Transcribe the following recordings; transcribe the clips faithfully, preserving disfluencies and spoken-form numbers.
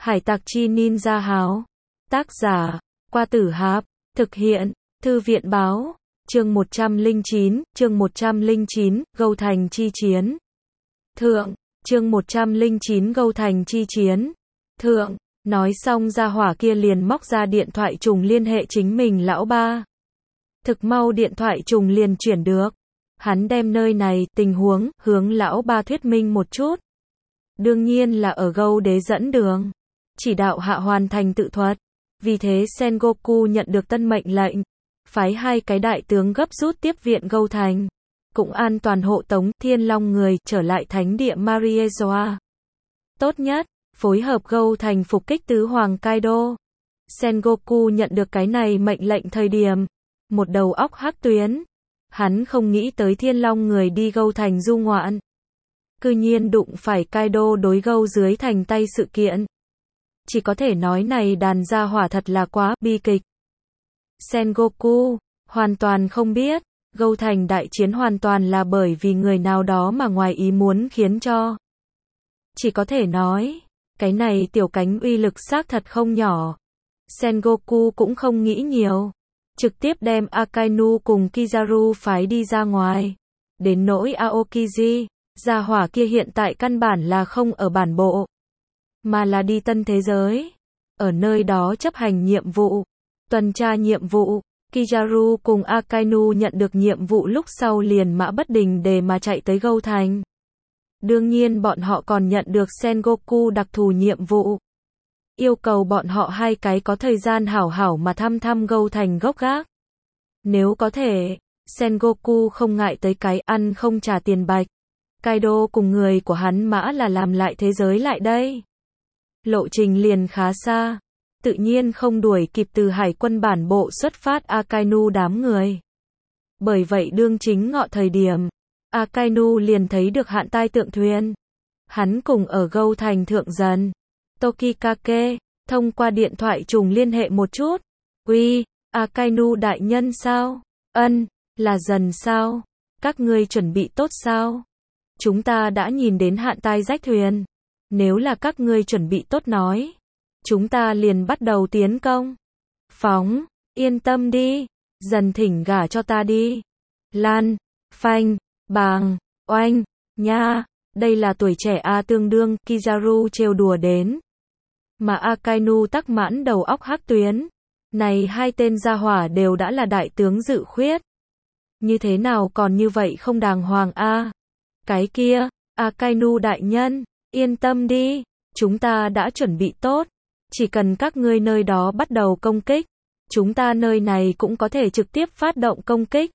Hải tặc chi ninja háo. Tác giả, Qua Tử Hạp. Thực hiện, Thư viện báo. Chương một trăm lẻ chín, chương một trăm lẻ chín, Gâu Thành chi chiến. Thượng, chương một trăm lẻ chín Gâu Thành chi chiến. Thượng, nói xong gia hỏa kia liền móc ra điện thoại trùng liên hệ chính mình lão ba. Thực mau điện thoại trùng liền chuyển được. Hắn đem nơi này, tình huống, hướng lão ba thuyết minh một chút. Đương nhiên là ở Gâu Đế dẫn đường. Chỉ đạo hạ hoàn thành tự thuật. Vì thế Sengoku nhận được tân mệnh lệnh. Phái hai cái đại tướng gấp rút tiếp viện Gâu Thành. Cũng an toàn hộ tống Thiên Long người trở lại thánh địa Mariezoa. Tốt nhất, phối hợp Gâu Thành phục kích tứ hoàng Kaido. Sengoku nhận được cái này mệnh lệnh thời điểm. Một đầu óc hắc tuyến. Hắn không nghĩ tới Thiên Long người đi Gâu Thành du ngoạn. Cư nhiên đụng phải Kaido đối Gâu dưới thành tay sự kiện. Chỉ có thể nói này đàn gia hỏa thật là quá bi kịch. Sengoku hoàn toàn không biết, Gâu Thành đại chiến hoàn toàn là bởi vì người nào đó mà ngoài ý muốn khiến cho. Chỉ có thể nói, cái này tiểu cánh uy lực xác thật không nhỏ. Sengoku cũng không nghĩ nhiều, trực tiếp đem Akainu cùng Kizaru phái đi ra ngoài. Đến nỗi Aokiji, gia hỏa kia hiện tại căn bản là không ở bản bộ, mà là đi tân thế giới. Ở nơi đó chấp hành nhiệm vụ, tuần tra nhiệm vụ. Kizaru cùng Akainu nhận được nhiệm vụ lúc sau liền mã bất đình để mà chạy tới Gâu Thành. Đương nhiên bọn họ còn nhận được Sengoku đặc thù nhiệm vụ. Yêu cầu bọn họ hai cái có thời gian hảo hảo mà thăm thăm Gâu Thành gốc gác. Nếu có thể, Sengoku không ngại tới cái ăn không trả tiền bạch. Kaido cùng người của hắn mã là làm lại thế giới lại đây. Lộ trình liền khá xa. Tự nhiên không đuổi kịp từ hải quân bản bộ xuất phát Akainu đám người. Bởi vậy đương chính ngọ thời điểm, Akainu liền thấy được hạn tai tượng thuyền. Hắn cùng ở Gâu Thành thượng dần. Tokikake, thông qua điện thoại trùng liên hệ một chút. Uy, Akainu đại nhân sao? Ân, là dần sao? Các ngươi chuẩn bị tốt sao? Chúng ta đã nhìn đến hạn tai rách thuyền. Nếu là các ngươi chuẩn bị tốt nói, chúng ta liền bắt đầu tiến công. Phóng, yên tâm đi, dần thỉnh gả cho ta đi. Lan, phanh, bàng, oanh, nha, đây là tuổi trẻ A tương đương, Kizaru trêu đùa đến. Mà Akainu tắc mãn đầu óc hắc tuyến. Này hai tên gia hỏa đều đã là đại tướng dự khuyết. Như thế nào còn như vậy không đàng hoàng a? Cái kia, Akainu đại nhân, yên tâm đi, chúng ta đã chuẩn bị tốt. Chỉ cần các ngươi nơi đó bắt đầu công kích, chúng ta nơi này cũng có thể trực tiếp phát động công kích.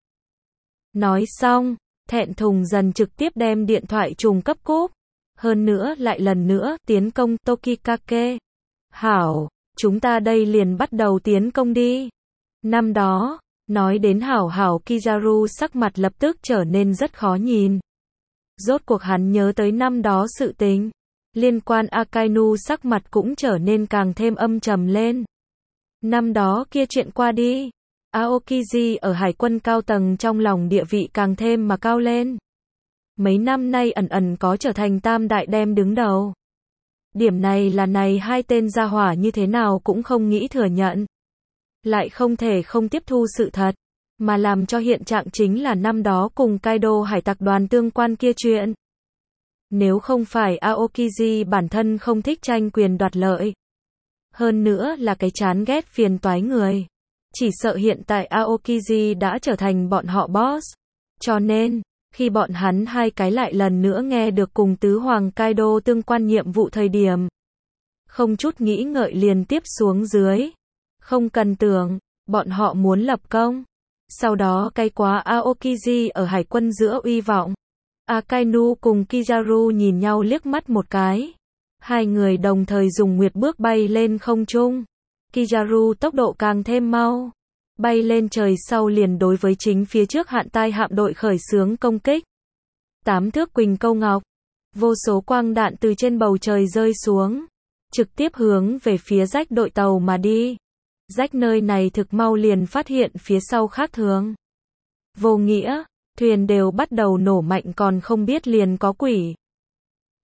Nói xong, thẹn thùng dần trực tiếp đem điện thoại trùng cấp cúp. Hơn nữa lại lần nữa tiến công Tokikake. Hảo, chúng ta đây liền bắt đầu tiến công đi. Năm đó, nói đến hảo hảo Kizaru sắc mặt lập tức trở nên rất khó nhìn. Rốt cuộc hắn nhớ tới năm đó sự tình. Liên quan Akainu sắc mặt cũng trở nên càng thêm âm trầm lên. Năm đó kia chuyện qua đi. Aokiji ở hải quân cao tầng trong lòng địa vị càng thêm mà cao lên. Mấy năm nay ẩn ẩn có trở thành tam đại đem đứng đầu. Điểm này là này hai tên gia hỏa như thế nào cũng không nghĩ thừa nhận. Lại không thể không tiếp thu sự thật. Mà làm cho hiện trạng chính là năm đó cùng Kaido hải tặc đoàn tương quan kia chuyện. Nếu không phải Aokiji bản thân không thích tranh quyền đoạt lợi. Hơn nữa là cái chán ghét phiền toái người. Chỉ sợ hiện tại Aokiji đã trở thành bọn họ boss. Cho nên, khi bọn hắn hai cái lại lần nữa nghe được cùng tứ hoàng Kaido tương quan nhiệm vụ thời điểm. Không chút nghĩ ngợi liền tiếp xuống dưới. Không cần tưởng, bọn họ muốn lập công. Sau đó cay quá Aokiji ở hải quân giữa uy vọng. Akainu cùng Kizaru nhìn nhau liếc mắt một cái. Hai người đồng thời dùng nguyệt bước bay lên không trung. Kizaru tốc độ càng thêm mau. Bay lên trời sau liền đối với chính phía trước hạn tai hạm đội khởi xướng công kích. Tám thước quỳnh câu ngọc. Vô số quang đạn từ trên bầu trời rơi xuống. Trực tiếp hướng về phía rách đội tàu mà đi. Rách nơi này thực mau liền phát hiện phía sau khác thường. Vô nghĩa. Thuyền đều bắt đầu nổ mạnh còn không biết liền có quỷ.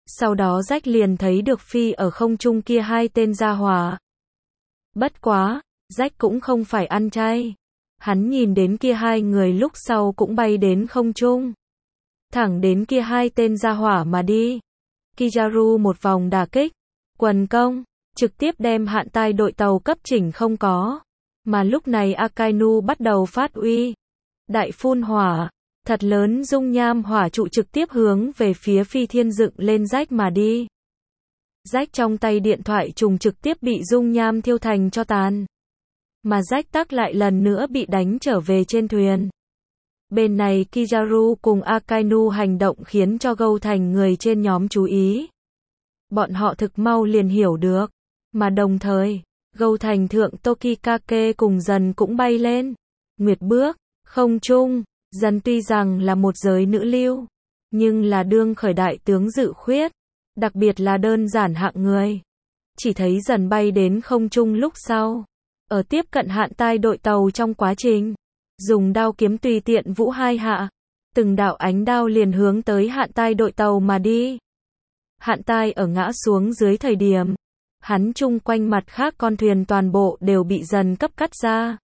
Sau đó Jack liền thấy được phi ở không trung kia hai tên gia hỏa. Bất quá, Jack cũng không phải ăn chay. Hắn nhìn đến kia hai người lúc sau cũng bay đến không trung. Thẳng đến kia hai tên gia hỏa mà đi. Kizaru một vòng đả kích, quần công, trực tiếp đem hạn tai đội tàu cấp chỉnh không có. Mà lúc này Akainu bắt đầu phát uy. Đại phun hỏa, thật lớn dung nham hỏa trụ trực tiếp hướng về phía phi thiên dựng lên Jack mà đi. Jack trong tay điện thoại trùng trực tiếp bị dung nham thiêu thành cho tàn. Mà Jack tắc lại lần nữa bị đánh trở về trên thuyền. Bên này Kizaru cùng Akainu hành động khiến cho Gâu Thành người trên nhóm chú ý. Bọn họ thực mau liền hiểu được. Mà đồng thời, Gâu Thành thượng Tokikake cùng dần cũng bay lên. Nguyệt bước, không trung, dần tuy rằng là một giới nữ lưu, nhưng là đương khởi đại tướng dự khuyết, đặc biệt là đơn giản hạng người. Chỉ thấy dần bay đến không trung lúc sau. Ở tiếp cận hạn tai đội tàu trong quá trình, dùng đao kiếm tùy tiện vũ hai hạ, từng đạo ánh đao liền hướng tới hạn tai đội tàu mà đi. Hạn tai ở ngã xuống dưới thời điểm, hắn chung quanh mặt khác con thuyền toàn bộ đều bị dần cấp cắt ra.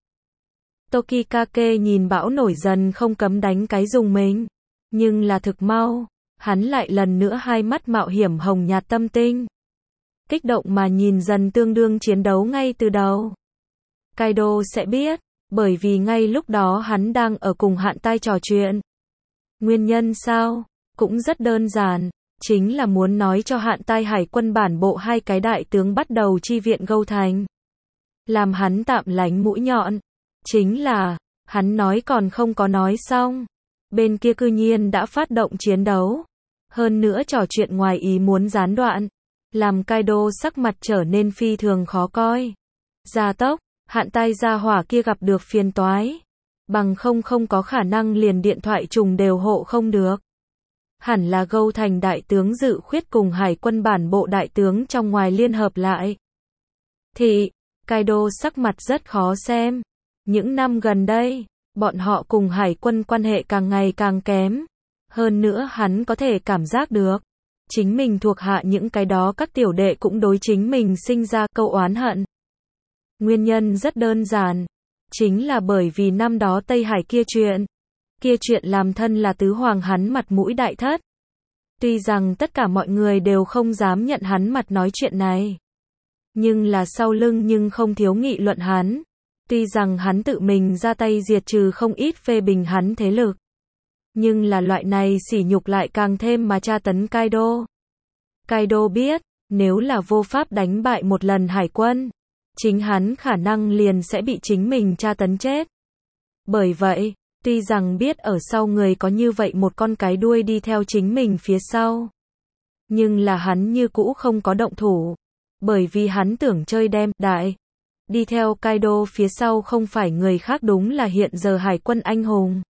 Tokikake nhìn bão nổi dần không cấm đánh cái dùng mình, nhưng là thực mau, hắn lại lần nữa hai mắt mạo hiểm hồng nhạt tâm tinh. Kích động mà nhìn dần tương đương chiến đấu ngay từ đầu. Kaido sẽ biết, bởi vì ngay lúc đó hắn đang ở cùng hạn tai trò chuyện. Nguyên nhân sao? Cũng rất đơn giản, chính là muốn nói cho hạn tai hải quân bản bộ hai cái đại tướng bắt đầu chi viện Gâu Thành. Làm hắn tạm lánh mũi nhọn. Chính là, hắn nói còn không có nói xong. Bên kia cư nhiên đã phát động chiến đấu. Hơn nữa trò chuyện ngoài ý muốn gián đoạn. Làm Kaido sắc mặt trở nên phi thường khó coi. Gia tốc. Hạn tai gia hỏa kia gặp được phiền toái. Bằng không không có khả năng liền điện thoại trùng đều hộ không được. Hẳn là Gâu Thành đại tướng dự khuyết cùng hải quân bản bộ đại tướng trong ngoài liên hợp lại. Thì, Kaido sắc mặt rất khó xem. Những năm gần đây, bọn họ cùng hải quân quan hệ càng ngày càng kém. Hơn nữa hắn có thể cảm giác được. Chính mình thuộc hạ những cái đó các tiểu đệ cũng đối chính mình sinh ra câu oán hận. Nguyên nhân rất đơn giản, chính là bởi vì năm đó Tây Hải kia chuyện, kia chuyện làm thân là tứ hoàng hắn mặt mũi đại thất. Tuy rằng tất cả mọi người đều không dám nhận hắn mặt nói chuyện này, nhưng là sau lưng nhưng không thiếu nghị luận hắn. Tuy rằng hắn tự mình ra tay diệt trừ không ít phê bình hắn thế lực, nhưng là loại này sỉ nhục lại càng thêm mà tra tấn Kaido. Kaido biết, nếu là vô pháp đánh bại một lần hải quân, chính hắn khả năng liền sẽ bị chính mình tra tấn chết. Bởi vậy, tuy rằng biết ở sau người có như vậy một con cái đuôi đi theo chính mình phía sau, nhưng là hắn như cũ không có động thủ. Bởi vì hắn tưởng chơi đem đại. Đi theo Kaido phía sau không phải người khác đúng là hiện giờ hải quân anh hùng.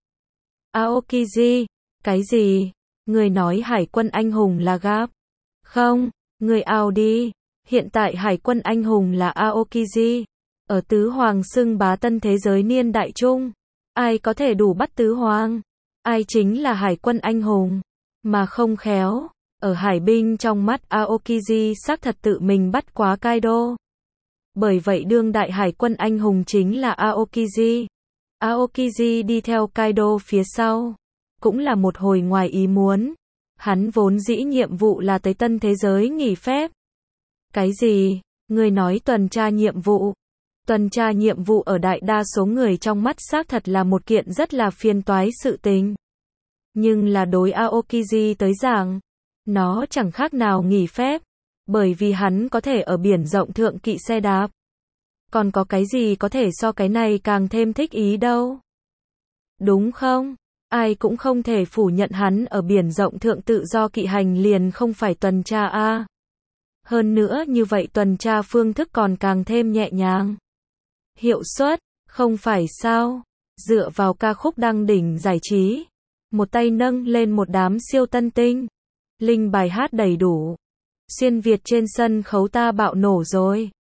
Aokiji. Cái gì? Người nói hải quân anh hùng là Gap? Không, người ao đi. Hiện tại hải quân anh hùng là Aokiji. Ở tứ hoàng xưng bá tân thế giới niên đại trung. Ai có thể đủ bắt tứ hoàng? Ai chính là hải quân anh hùng? Mà không khéo, ở hải binh trong mắt Aokiji xác thật tự mình bắt quá Kaido. Bởi vậy đương đại hải quân anh hùng chính là Aokiji. Aokiji đi theo Kaido phía sau. Cũng là một hồi ngoài ý muốn. Hắn vốn dĩ nhiệm vụ là tới tân thế giới nghỉ phép. Cái gì? Người nói tuần tra nhiệm vụ. Tuần tra nhiệm vụ ở đại đa số người trong mắt xác thật là một kiện rất là phiền toái sự tình. Nhưng là đối Aokiji tới giảng, nó chẳng khác nào nghỉ phép. Bởi vì hắn có thể ở biển rộng thượng kỵ xe đạp. Còn có cái gì có thể so cái này càng thêm thích ý đâu. Đúng không? Ai cũng không thể phủ nhận hắn ở biển rộng thượng tự do kỵ hành liền không phải tuần tra a. Hơn nữa như vậy tuần tra phương thức còn càng thêm nhẹ nhàng. Hiệu suất, không phải sao? Dựa vào ca khúc đăng đỉnh giải trí. Một tay nâng lên một đám siêu tân tinh. Linh bài hát đầy đủ. Xuyên Việt trên sân khấu ta bạo nổ rồi.